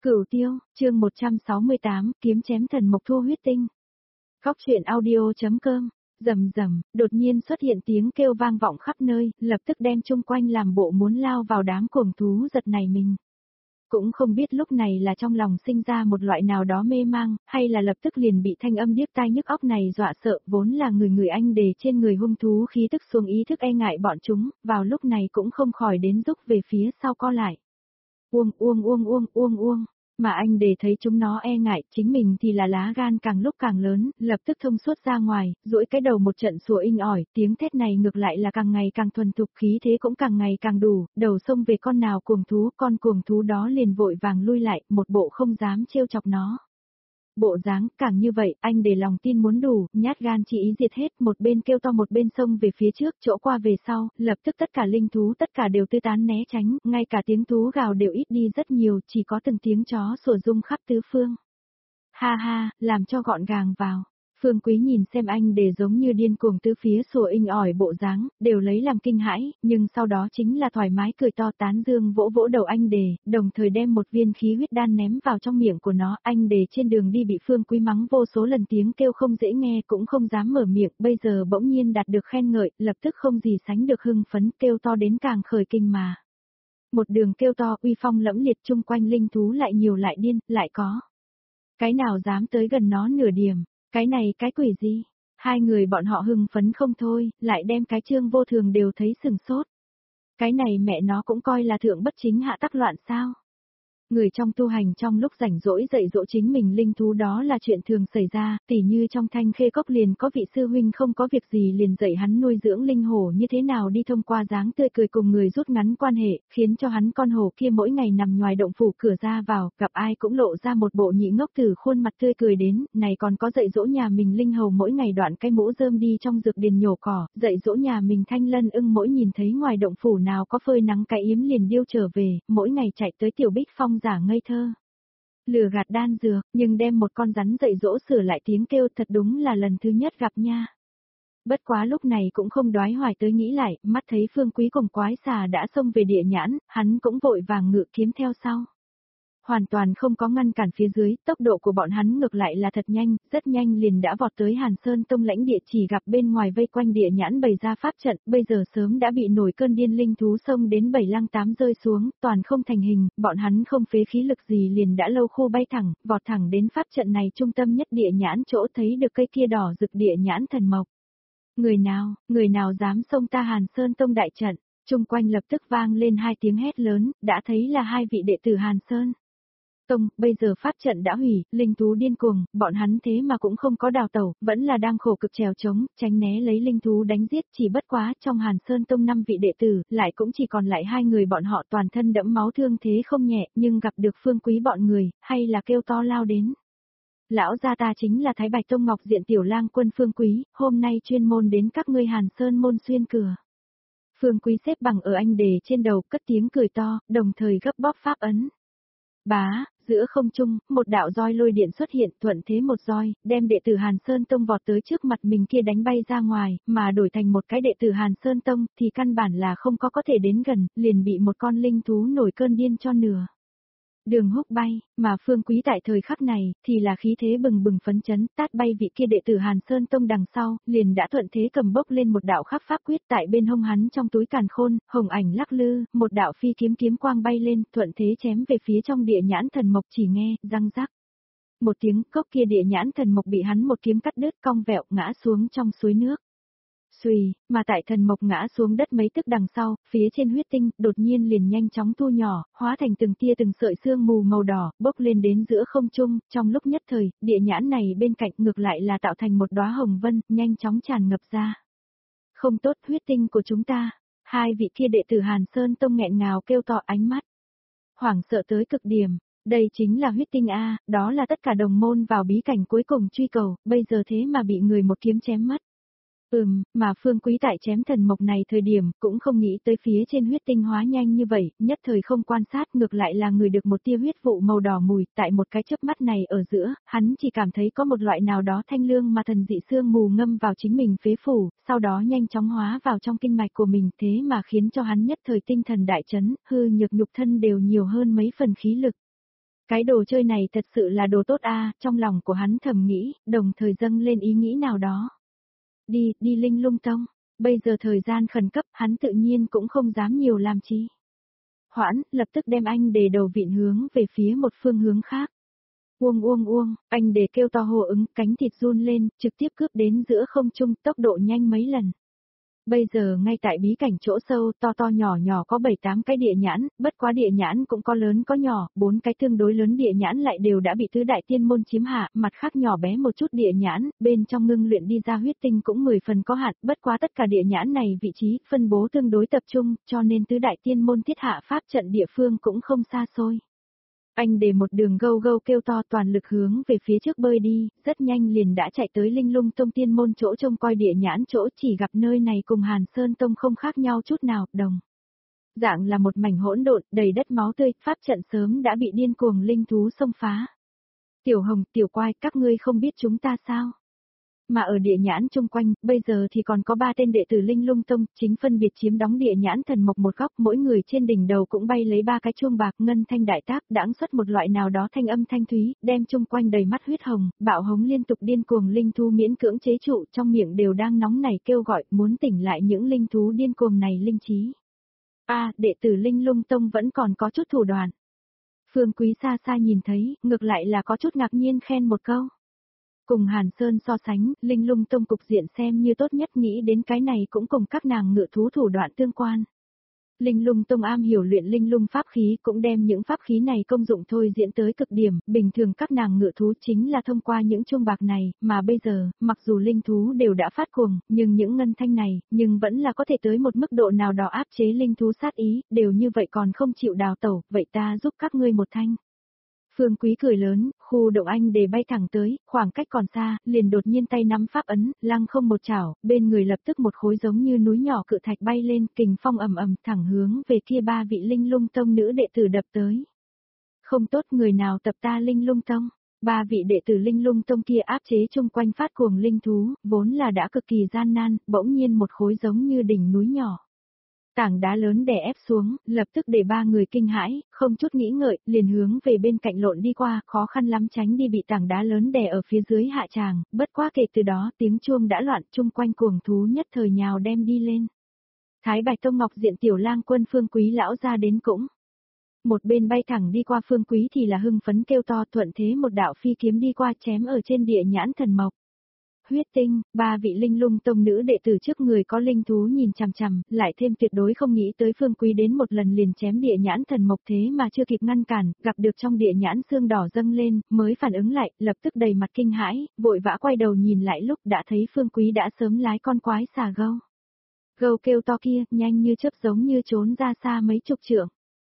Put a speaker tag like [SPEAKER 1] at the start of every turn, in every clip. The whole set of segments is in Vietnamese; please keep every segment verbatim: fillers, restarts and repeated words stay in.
[SPEAKER 1] Cửu Tiêu, chương một trăm sáu mươi tám, kiếm chém thần mộc thu huyết tinh. Góc truyện audio.com, rầm rầm, đột nhiên xuất hiện tiếng kêu vang vọng khắp nơi, lập tức đem chung quanh làm bộ muốn lao vào đám cuồng thú giật nảy mình. Cũng không biết lúc này là trong lòng sinh ra một loại nào đó mê mang, hay là lập tức liền bị thanh âm điếc tai nhức óc này dọa sợ, vốn là người người anh đề trên người hung thú khí tức xuống ý thức e ngại bọn chúng, vào lúc này cũng không khỏi đến rúc về phía sau co lại. Uông uông uông uông uông uông, mà anh để thấy chúng nó e ngại, chính mình thì là lá gan càng lúc càng lớn, lập tức thông suốt ra ngoài, duỗi cái đầu một trận sủa inh ỏi, tiếng thét này ngược lại là càng ngày càng thuần thục, khí thế cũng càng ngày càng đủ, đầu xông về con nào cuồng thú, con cuồng thú đó liền vội vàng lui lại, một bộ không dám trêu chọc nó. Bộ dáng, càng như vậy, anh để lòng tin muốn đủ, nhát gan chỉ ý diệt hết, một bên kêu to một bên xông về phía trước, chỗ qua về sau, lập tức tất cả linh thú tất cả đều tứ tán né tránh, ngay cả tiếng thú gào đều ít đi rất nhiều, chỉ có từng tiếng chó sủa rung khắp tứ phương. Ha ha, làm cho gọn gàng vào. Phương Quý nhìn xem anh để giống như điên cuồng tứ phía sủa inh ỏi bộ dáng, đều lấy làm kinh hãi, nhưng sau đó chính là thoải mái cười to tán dương vỗ vỗ đầu anh đề, đồng thời đem một viên khí huyết đan ném vào trong miệng của nó. Anh đề trên đường đi bị Phương Quý mắng vô số lần, tiếng kêu không dễ nghe cũng không dám mở miệng, bây giờ bỗng nhiên đạt được khen ngợi, lập tức không gì sánh được hưng phấn, kêu to đến càng khởi kinh mà. Một đường kêu to uy phong lẫm liệt, chung quanh linh thú lại nhiều lại điên, lại có. Cái nào dám tới gần nó nửa điểm. Cái này cái quỷ gì? Hai người bọn họ hưng phấn không thôi, lại đem cái Trương Vô Thường đều thấy sừng sốt. Cái này mẹ nó cũng coi là thượng bất chính hạ tắc loạn sao? Người trong tu hành trong lúc rảnh rỗi dạy dỗ chính mình linh thú đó là chuyện thường xảy ra, tỉ như trong Thanh Khê Cốc liền có vị sư huynh không có việc gì liền dạy hắn nuôi dưỡng linh hổ như thế nào đi thông qua dáng tươi cười cùng người rút ngắn quan hệ, khiến cho hắn con hổ kia mỗi ngày nằm ngoài động phủ cửa ra vào, gặp ai cũng lộ ra một bộ nhị ngốc tử khuôn mặt tươi cười đến, này còn có dạy dỗ nhà mình linh hầu mỗi ngày đoạn cái mũ rơm đi trong dược điền nhổ cỏ, dạy dỗ nhà mình Thanh Lân ưng mỗi nhìn thấy ngoài động phủ nào có phơi nắng cái yếm liền điêu trở về, mỗi ngày chạy tới Tiểu Bích Phong giả ngây thơ. Lừa gạt đan dược, nhưng đem một con rắn dạy dỗ sửa lại tiếng kêu thật đúng là lần thứ nhất gặp nha. Bất quá lúc này cũng không đoái hoài tới nghĩ lại, mắt thấy Phương Quý cùng quái xà đã xông về địa nhãn, hắn cũng vội vàng ngự kiếm theo sau. Hoàn toàn không có ngăn cản phía dưới, tốc độ của bọn hắn ngược lại là thật nhanh, rất nhanh liền đã vọt tới Hàn Sơn Tông lãnh địa, chỉ gặp bên ngoài vây quanh địa nhãn bày ra pháp trận, bây giờ sớm đã bị nổi cơn điên linh thú xông đến bảy lăng tám rơi xuống, toàn không thành hình, bọn hắn không phế khí lực gì liền đã lâu khô bay thẳng, vọt thẳng đến pháp trận này trung tâm nhất địa nhãn chỗ thấy được cây kia đỏ rực địa nhãn thần mộc. Người nào, người nào dám xông ta Hàn Sơn Tông đại trận, chung quanh lập tức vang lên hai tiếng hét lớn, đã thấy là hai vị đệ tử Hàn Sơn Tông, bây giờ pháp trận đã hủy, linh thú điên cuồng, bọn hắn thế mà cũng không có đào tẩu, vẫn là đang khổ cực trèo trống, tránh né lấy linh thú đánh giết, chỉ bất quá trong Hàn Sơn Tông năm vị đệ tử, lại cũng chỉ còn lại hai người, bọn họ toàn thân đẫm máu thương thế không nhẹ, nhưng gặp được Phương Quý bọn người, hay là kêu to lao đến. Lão gia ta chính là Thái Bạch Tông Ngọc Diện Tiểu Lang Quân Phương Quý, hôm nay chuyên môn đến các ngươi Hàn Sơn môn xuyên cửa. Phương Quý xếp bằng ở anh đề trên đầu, cất tiếng cười to, đồng thời gấp bóp pháp ấn. Bá, giữa không trung, một đạo roi lôi điện xuất hiện, thuận thế một roi, đem đệ tử Hàn Sơn Tông vọt tới trước mặt mình kia đánh bay ra ngoài, mà đổi thành một cái đệ tử Hàn Sơn Tông, thì căn bản là không có có thể đến gần, liền bị một con linh thú nổi cơn điên cho nửa. Đường húc bay, mà Phương Quý tại thời khắc này, thì là khí thế bừng bừng phấn chấn, tát bay vị kia đệ tử Hàn Sơn Tông đằng sau, liền đã thuận thế cầm bốc lên một đạo khắc pháp quyết tại bên hông hắn trong túi càn khôn, hồng ảnh lắc lư, một đạo phi kiếm kiếm quang bay lên, thuận thế chém về phía trong địa nhãn thần mộc, chỉ nghe, răng rắc. Một tiếng, cốc kia địa nhãn thần mộc bị hắn một kiếm cắt đứt, cong vẹo, ngã xuống trong suối nước. Xùy, mà tại thần mộc ngã xuống đất mấy tức đằng sau, phía trên huyết tinh, đột nhiên liền nhanh chóng thu nhỏ, hóa thành từng tia từng sợi sương mù màu đỏ, bốc lên đến giữa không trung, trong lúc nhất thời, địa nhãn này bên cạnh ngược lại là tạo thành một đóa hồng vân, nhanh chóng tràn ngập ra. Không tốt, huyết tinh của chúng ta, hai vị kia đệ tử Hàn Sơn Tông nghẹn ngào kêu to, ánh mắt hoảng sợ tới cực điểm. Đây chính là huyết tinh a, đó là tất cả đồng môn vào bí cảnh cuối cùng truy cầu, bây giờ thế mà bị người một kiếm chém mất. Ừm, mà Phương Quý tại chém thần mộc này thời điểm, cũng không nghĩ tới phía trên huyết tinh hóa nhanh như vậy, nhất thời không quan sát, ngược lại là người được một tia huyết vụ màu đỏ mùi, tại một cái chớp mắt này ở giữa, hắn chỉ cảm thấy có một loại nào đó thanh lương mà thần dị xương mù ngâm vào chính mình phế phủ, sau đó nhanh chóng hóa vào trong kinh mạch của mình, thế mà khiến cho hắn nhất thời tinh thần đại chấn, hư nhược nhục thân đều nhiều hơn mấy phần khí lực. Cái đồ chơi này thật sự là đồ tốt a, trong lòng của hắn thầm nghĩ, đồng thời dâng lên ý nghĩ nào đó. Đi, đi Linh Lung Tông, bây giờ thời gian khẩn cấp, hắn tự nhiên cũng không dám nhiều làm chi. Hoãn, lập tức đem anh để đầu vịn hướng về phía một phương hướng khác. Uông uông uông, anh để kêu to hô ứng, cánh thịt run lên, trực tiếp cướp đến giữa không trung, tốc độ nhanh mấy lần. Bây giờ ngay tại bí cảnh chỗ sâu, to to nhỏ nhỏ có bảy tám cái địa nhãn, bất quá địa nhãn cũng có lớn có nhỏ, bốn cái tương đối lớn địa nhãn lại đều đã bị tứ đại tiên môn chiếm hạ, mặt khác nhỏ bé một chút địa nhãn, bên trong ngưng luyện đi ra huyết tinh cũng mười phần có hạn, bất quá tất cả địa nhãn này vị trí, phân bố tương đối tập trung, cho nên tứ đại tiên môn thiết hạ pháp trận địa phương cũng không xa xôi. Anh để một đường gâu gâu kêu to toàn lực hướng về phía trước bơi đi, rất nhanh liền đã chạy tới Linh Lung Tông tiên môn chỗ trông coi địa nhãn chỗ, chỉ gặp nơi này cùng Hàn Sơn Tông không khác nhau chút nào, đồng. Dạng là một mảnh hỗn độn, đầy đất máu tươi, pháp trận sớm đã bị điên cuồng linh thú xông phá. Tiểu Hồng, Tiểu Quai, các ngươi không biết chúng ta sao? Mà ở địa nhãn chung quanh, bây giờ thì còn có ba tên đệ tử Linh Lung Tông, chính phân biệt chiếm đóng địa nhãn thần mộc một góc, mỗi người trên đỉnh đầu cũng bay lấy ba cái chuông bạc ngân thanh đại tác, đãng xuất một loại nào đó thanh âm thanh thúy, đem chung quanh đầy mắt huyết hồng, bạo hống liên tục điên cuồng linh thú miễn cưỡng chế trụ, trong miệng đều đang nóng nảy kêu gọi, muốn tỉnh lại những linh thú điên cuồng này linh trí. A, đệ tử Linh Lung Tông vẫn còn có chút thủ đoạn. Phương Quý xa xa nhìn thấy, ngược lại là có chút ngạc nhiên khen một câu. Cùng Hàn Sơn so sánh, Linh Lung Tông cục diện xem như tốt nhất, nghĩ đến cái này cũng cùng các nàng ngự thú thủ đoạn tương quan. Linh Lung Tông am hiểu luyện linh lung pháp khí, cũng đem những pháp khí này công dụng thôi diễn tới cực điểm, bình thường các nàng ngự thú chính là thông qua những chuông bạc này, mà bây giờ, mặc dù linh thú đều đã phát cuồng, nhưng những ngân thanh này, nhưng vẫn là có thể tới một mức độ nào đó áp chế linh thú sát ý, đều như vậy còn không chịu đào tẩu, vậy ta giúp các ngươi một thanh. Phương Quý cười lớn, khu động anh để bay thẳng tới, khoảng cách còn xa, liền đột nhiên tay nắm pháp ấn, lăng không một chảo, bên người lập tức một khối giống như núi nhỏ cự thạch bay lên, kình phong ầm ầm thẳng hướng về kia ba vị Linh Lung Tông nữ đệ tử đập tới. Không tốt, người nào tập ta Linh Lung Tông? Ba vị đệ tử Linh Lung Tông kia áp chế chung quanh phát cuồng linh thú, vốn là đã cực kỳ gian nan, bỗng nhiên một khối giống như đỉnh núi nhỏ. Tảng đá lớn đè ép xuống, lập tức để ba người kinh hãi, không chút nghĩ ngợi, liền hướng về bên cạnh lộn đi qua, khó khăn lắm tránh đi bị tảng đá lớn đè ở phía dưới hạ tràng, bất quá kể từ đó tiếng chuông đã loạn, chung quanh cuồng thú nhất thời nhào đem đi lên. Thái Bạch Tông Ngọc Diện tiểu lang quân Phương Quý lão ra đến cũng. Một bên bay thẳng đi qua Phương Quý thì là hưng phấn kêu to, thuận thế một đạo phi kiếm đi qua chém ở trên địa nhãn thần mộc. Huyết tinh, ba vị Linh Lung Tông nữ đệ tử trước người có linh thú nhìn chằm chằm, lại thêm tuyệt đối không nghĩ tới Phương Quý đến một lần liền chém địa nhãn thần mộc, thế mà chưa kịp ngăn cản, gặp được trong địa nhãn xương đỏ dâng lên, mới phản ứng lại, lập tức đầy mặt kinh hãi, vội vã quay đầu nhìn lại lúc đã thấy Phương Quý đã sớm lái con quái xà gâu. Gâu kêu to kia, nhanh như chớp giống như trốn ra xa mấy chục trượng.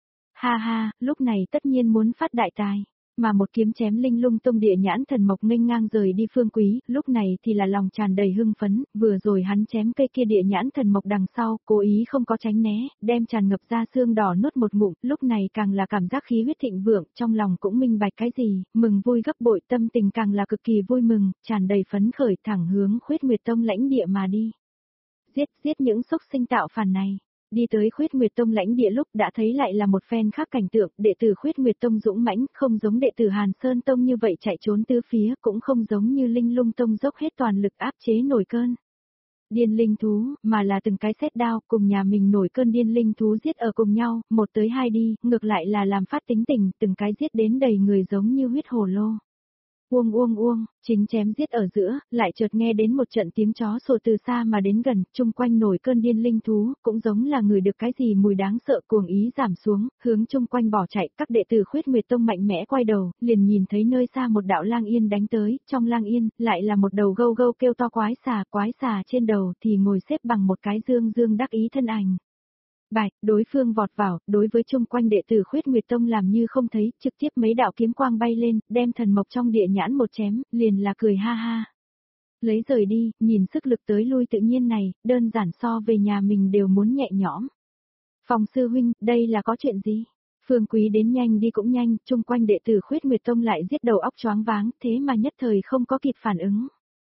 [SPEAKER 1] Ha ha, lúc này tất nhiên muốn phát đại tài. Mà một kiếm chém Linh Lung Tông địa nhãn thần mộc nghênh ngang rời đi Phương Quý, lúc này thì là lòng tràn đầy hưng phấn, vừa rồi hắn chém cây kia địa nhãn thần mộc đằng sau, cố ý không có tránh né, đem tràn ngập ra xương đỏ nuốt một ngụm, lúc này càng là cảm giác khí huyết thịnh vượng, trong lòng cũng minh bạch cái gì, mừng vui gấp bội, tâm tình càng là cực kỳ vui mừng, tràn đầy phấn khởi thẳng hướng Khuyết Nguyệt Tông lãnh địa mà đi. Giết, giết những xúc sinh tạo phản này. Đi tới Khuyết Nguyệt Tông lãnh địa lúc đã thấy lại là một phen khác cảnh tượng, đệ tử Khuyết Nguyệt Tông dũng mãnh, không giống đệ tử Hàn Sơn Tông như vậy chạy trốn tứ phía, cũng không giống như Linh Lung Tông dốc hết toàn lực áp chế nổi cơn điên linh thú, mà là từng cái xét đao, cùng nhà mình nổi cơn điên linh thú giết ở cùng nhau, một tới hai đi, ngược lại là làm phát tính tình, từng cái giết đến đầy người giống như huyết hồ lô. Uông uông uông, chính chém giết ở giữa, lại chợt nghe đến một trận tiếng chó sủa từ xa mà đến gần, chung quanh nổi cơn điên linh thú, cũng giống là người được cái gì mùi đáng sợ, cuồng ý giảm xuống, hướng chung quanh bỏ chạy, các đệ tử Khuyết Nguyệt Tông mạnh mẽ quay đầu, liền nhìn thấy nơi xa một đạo lang yên đánh tới, trong lang yên, lại là một đầu gâu gâu kêu to quái xà, quái xà trên đầu thì ngồi xếp bằng một cái dương dương đắc ý thân ảnh. Bạch, đối phương vọt vào, đối với chung quanh đệ tử Khuyết Nguyệt Tông làm như không thấy, trực tiếp mấy đạo kiếm quang bay lên, đem thần mộc trong địa nhãn một chém, liền là cười ha ha. Lấy rời đi, nhìn sức lực tới lui tự nhiên này, đơn giản so về nhà mình đều muốn nhẹ nhõm. Phòng sư huynh, đây là có chuyện gì? Phương Quý đến nhanh đi cũng nhanh, chung quanh đệ tử Khuyết Nguyệt Tông lại giết đầu óc choáng váng, thế mà nhất thời không có kịp phản ứng.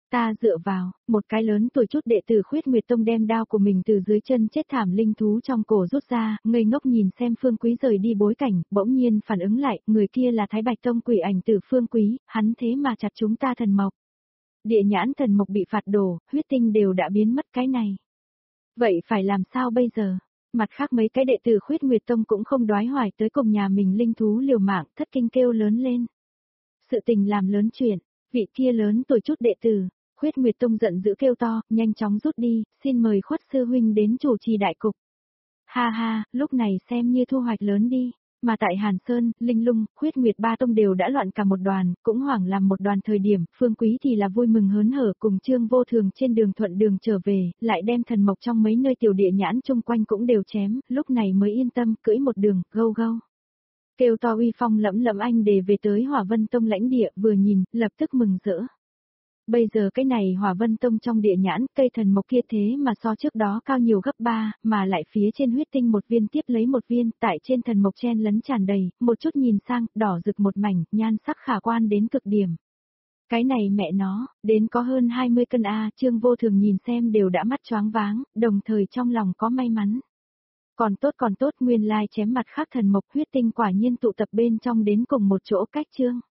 [SPEAKER 1] Ta dựa vào, một cái lớn tuổi chút đệ tử Khuyết Nguyệt Tông đem đao của mình từ dưới chân chết thảm linh thú trong cổ rút ra, ngây ngốc nhìn xem Phương Quý rời đi bối cảnh, bỗng nhiên phản ứng lại, người kia là Thái Bạch Tông quỷ ảnh tử Phương Quý, hắn thế mà chặt chúng ta thần mộc. Địa nhãn thần mộc bị phạt đổ, huyết tinh đều đã biến mất cái này. Vậy phải làm sao bây giờ? Mặt khác mấy cái đệ tử Khuyết Nguyệt Tông cũng không đoái hoài tới cùng nhà mình linh thú liều mạng, thất kinh kêu lớn lên. Sự tình làm lớn chuyện, vị kia lớn tuổi chút đệ tử, Khuyết Nguyệt Tông giận dữ kêu to, nhanh chóng rút đi, xin mời Khuất sư huynh đến chủ trì đại cục. Ha ha, lúc này xem như thu hoạch lớn đi. Mà tại Hàn Sơn, Linh Lung, Khuyết Nguyệt ba tông đều đã loạn cả một đoàn, cũng hoảng làm một đoàn thời điểm, Phương Quý thì là vui mừng hớn hở cùng Trương Vô Thường trên đường thuận đường trở về, lại đem thần mộc trong mấy nơi tiểu địa nhãn chung quanh cũng đều chém, lúc này mới yên tâm cưỡi một đường, gâu gâu. Kêu to uy phong lẫm lẫm anh để về tới Hỏa Vân Tông lãnh địa, vừa nhìn, lập tức mừng rỡ. Bây giờ cái này Hỏa Vân Tông trong địa nhãn, cây thần mộc kia thế mà so trước đó cao nhiều gấp ba, mà lại phía trên huyết tinh một viên tiếp lấy một viên, tại trên thần mộc chen lấn tràn đầy, một chút nhìn sang, đỏ rực một mảnh, nhan sắc khả quan đến cực điểm. Cái này mẹ nó, đến có hơn hai mươi cân a, Trương Vô Thường nhìn xem đều đã mắt choáng váng, đồng thời trong lòng có may mắn. Còn tốt còn tốt, nguyên lai chém mặt khác thần mộc huyết tinh quả nhiên tụ tập bên trong đến cùng một chỗ cách Trương.